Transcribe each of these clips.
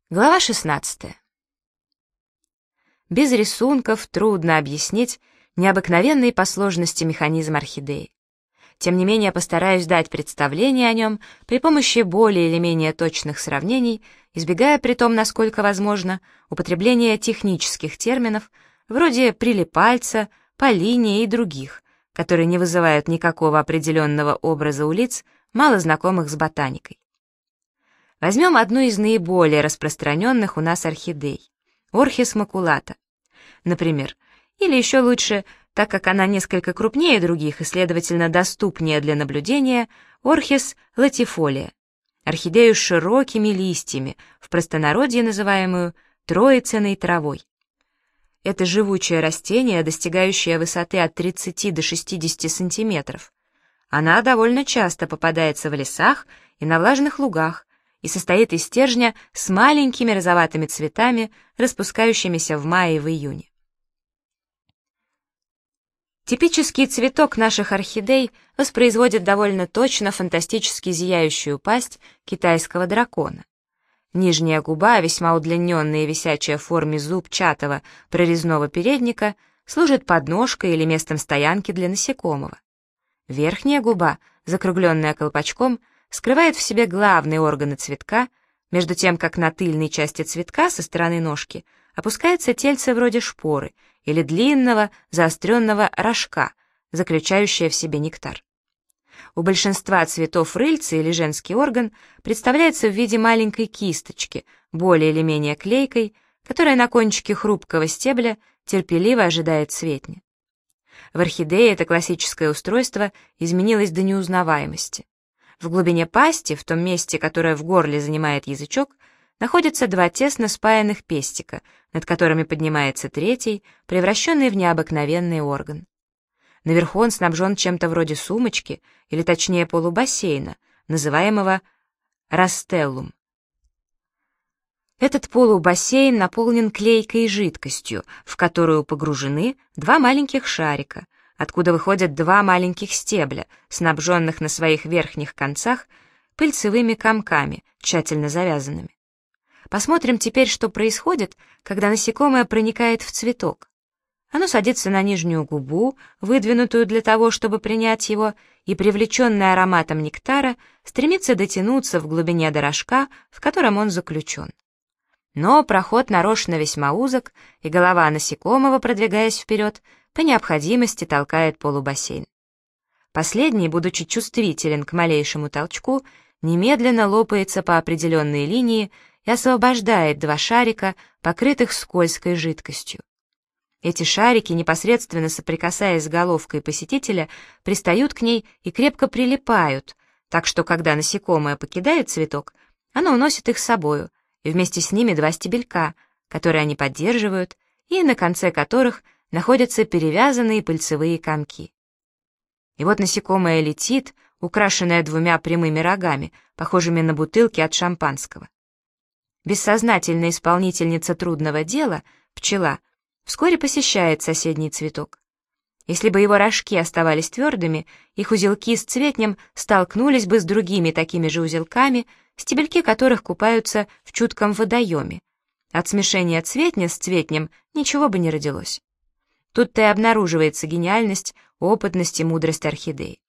Глава 16. Без рисунков трудно объяснить необыкновенный по сложности механизм орхидеи. Тем не менее, постараюсь дать представление о нем при помощи более или менее точных сравнений, избегая при том, насколько возможно, употребления технических терминов вроде прилипальца, полиния и других, которые не вызывают никакого определенного образа у лиц, мало знакомых с ботаникой. Возьмем одну из наиболее распространенных у нас орхидей — Орхис макулата, например, или еще лучше, так как она несколько крупнее других и, следовательно, доступнее для наблюдения, Орхис латифолия, орхидею с широкими листьями, в простонародье называемую троицыной травой. Это живучее растение, достигающее высоты от 30 до 60 сантиметров. Она довольно часто попадается в лесах и на влажных лугах, и состоит из стержня с маленькими розоватыми цветами, распускающимися в мае и в июне. Типический цветок наших орхидей воспроизводит довольно точно фантастически зияющую пасть китайского дракона. Нижняя губа, весьма удлиненная и висячая в форме зубчатого прорезного передника, служит подножкой или местом стоянки для насекомого. Верхняя губа, закругленная колпачком, скрывает в себе главные органы цветка, между тем как на тыльной части цветка со стороны ножки опускается тельце вроде шпоры или длинного заостренного рожка, заключающее в себе нектар. У большинства цветов рыльца или женский орган представляется в виде маленькой кисточки, более или менее клейкой, которая на кончике хрупкого стебля терпеливо ожидает цветня. В орхидее это классическое устройство изменилось до неузнаваемости. В глубине пасти, в том месте, которое в горле занимает язычок, находятся два тесно спаянных пестика, над которыми поднимается третий, превращенный в необыкновенный орган. Наверху он снабжен чем-то вроде сумочки, или точнее полубассейна, называемого растеллум. Этот полубассейн наполнен клейкой жидкостью, в которую погружены два маленьких шарика, откуда выходят два маленьких стебля, снабженных на своих верхних концах пыльцевыми комками, тщательно завязанными. Посмотрим теперь, что происходит, когда насекомое проникает в цветок. Оно садится на нижнюю губу, выдвинутую для того, чтобы принять его, и, привлеченное ароматом нектара, стремится дотянуться в глубине до рожка, в котором он заключен. Но проход нарочно весьма узок, и голова насекомого, продвигаясь вперед, по необходимости толкает полубассейн. Последний, будучи чувствителен к малейшему толчку, немедленно лопается по определенной линии и освобождает два шарика, покрытых скользкой жидкостью. Эти шарики, непосредственно соприкасаясь с головкой посетителя, пристают к ней и крепко прилипают, так что, когда насекомое покидает цветок, оно уносит их с собою, и вместе с ними два стебелька, которые они поддерживают, и на конце которых находятся перевязанные пыльцевые комки. И вот насекомое летит, украшенное двумя прямыми рогами, похожими на бутылки от шампанского. Бессознательная исполнительница трудного дела, пчела, вскоре посещает соседний цветок. Если бы его рожки оставались твердыми, их узелки с цветнем столкнулись бы с другими такими же узелками, стебельки которых купаются в чутком водоеме. От смешения цветня с цветнем ничего бы не родилось. Тут-то и обнаруживается гениальность, опытность и мудрость орхидеи.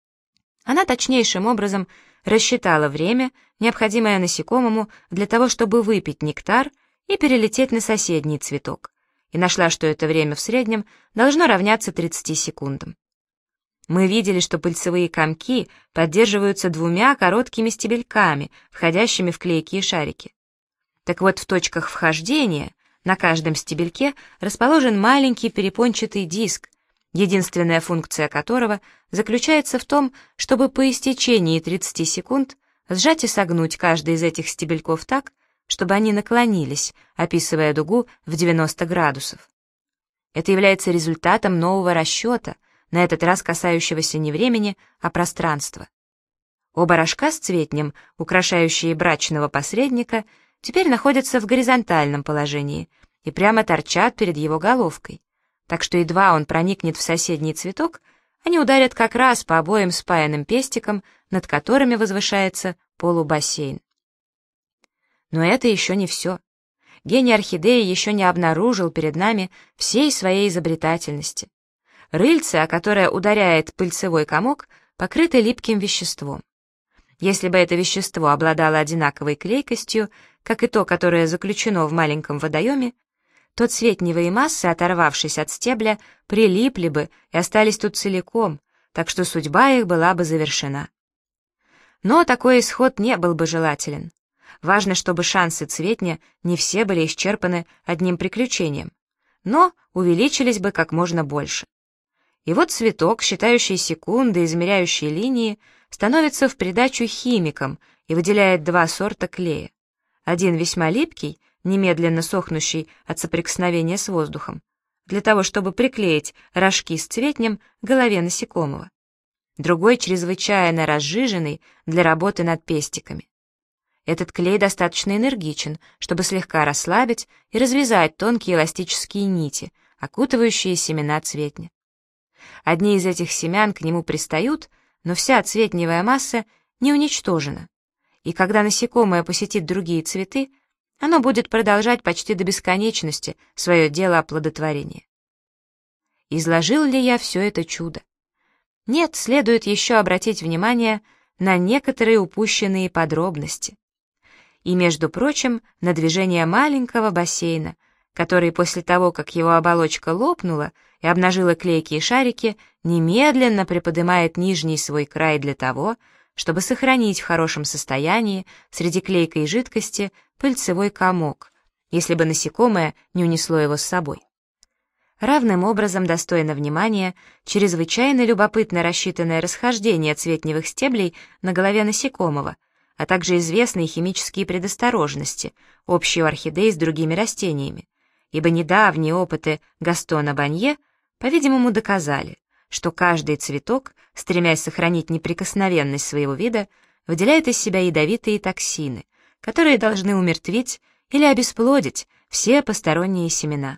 Она точнейшим образом рассчитала время, необходимое насекомому для того, чтобы выпить нектар и перелететь на соседний цветок, и нашла, что это время в среднем должно равняться 30 секундам. Мы видели, что пыльцевые комки поддерживаются двумя короткими стебельками, входящими в клейкие шарики. Так вот, в точках вхождения на каждом стебельке расположен маленький перепончатый диск, единственная функция которого заключается в том, чтобы по истечении 30 секунд сжать и согнуть каждый из этих стебельков так, чтобы они наклонились, описывая дугу в 90 градусов. Это является результатом нового расчета, на этот раз касающегося не времени, а пространства. Оба рожка с цветнем, украшающие брачного посредника, теперь находятся в горизонтальном положении и прямо торчат перед его головкой, так что едва он проникнет в соседний цветок, они ударят как раз по обоим спаянным пестикам, над которыми возвышается полубассейн. Но это еще не все. Гений орхидеи еще не обнаружил перед нами всей своей изобретательности. Рыльце, о которое ударяет пыльцевой комок, покрыто липким веществом. Если бы это вещество обладало одинаковой клейкостью, как и то, которое заключено в маленьком водоеме, то цветневые массы, оторвавшись от стебля, прилипли бы и остались тут целиком, так что судьба их была бы завершена. Но такой исход не был бы желателен. Важно, чтобы шансы цветня не все были исчерпаны одним приключением, но увеличились бы как можно больше. И вот цветок, считающий секунды, измеряющий линии, становится в придачу химиком и выделяет два сорта клея. Один весьма липкий, немедленно сохнущий от соприкосновения с воздухом, для того, чтобы приклеить рожки с цветнем к голове насекомого. Другой чрезвычайно разжиженный для работы над пестиками. Этот клей достаточно энергичен, чтобы слегка расслабить и развязать тонкие эластические нити, окутывающие семена цветня. Одни из этих семян к нему пристают, но вся цветневая масса не уничтожена, и когда насекомое посетит другие цветы, оно будет продолжать почти до бесконечности свое дело оплодотворения. Изложил ли я все это чудо? Нет, следует еще обратить внимание на некоторые упущенные подробности. И, между прочим, на движение маленького бассейна, который после того, как его оболочка лопнула и обнажила клейкие шарики, немедленно приподнимает нижний свой край для того, чтобы сохранить в хорошем состоянии среди клейкой жидкости пыльцевой комок, если бы насекомое не унесло его с собой. Равным образом достойно внимания чрезвычайно любопытно рассчитанное расхождение цветневых стеблей на голове насекомого, а также известные химические предосторожности, общие у орхидей с другими растениями, ибо недавние опыты Гастона Банье, по-видимому, доказали, что каждый цветок, стремясь сохранить неприкосновенность своего вида, выделяет из себя ядовитые токсины, которые должны умертвить или обесплодить все посторонние семена.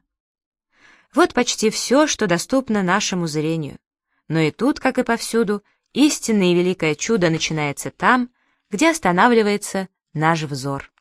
Вот почти все, что доступно нашему зрению. Но и тут, как и повсюду, истинное и великое чудо начинается там, где останавливается наш взор.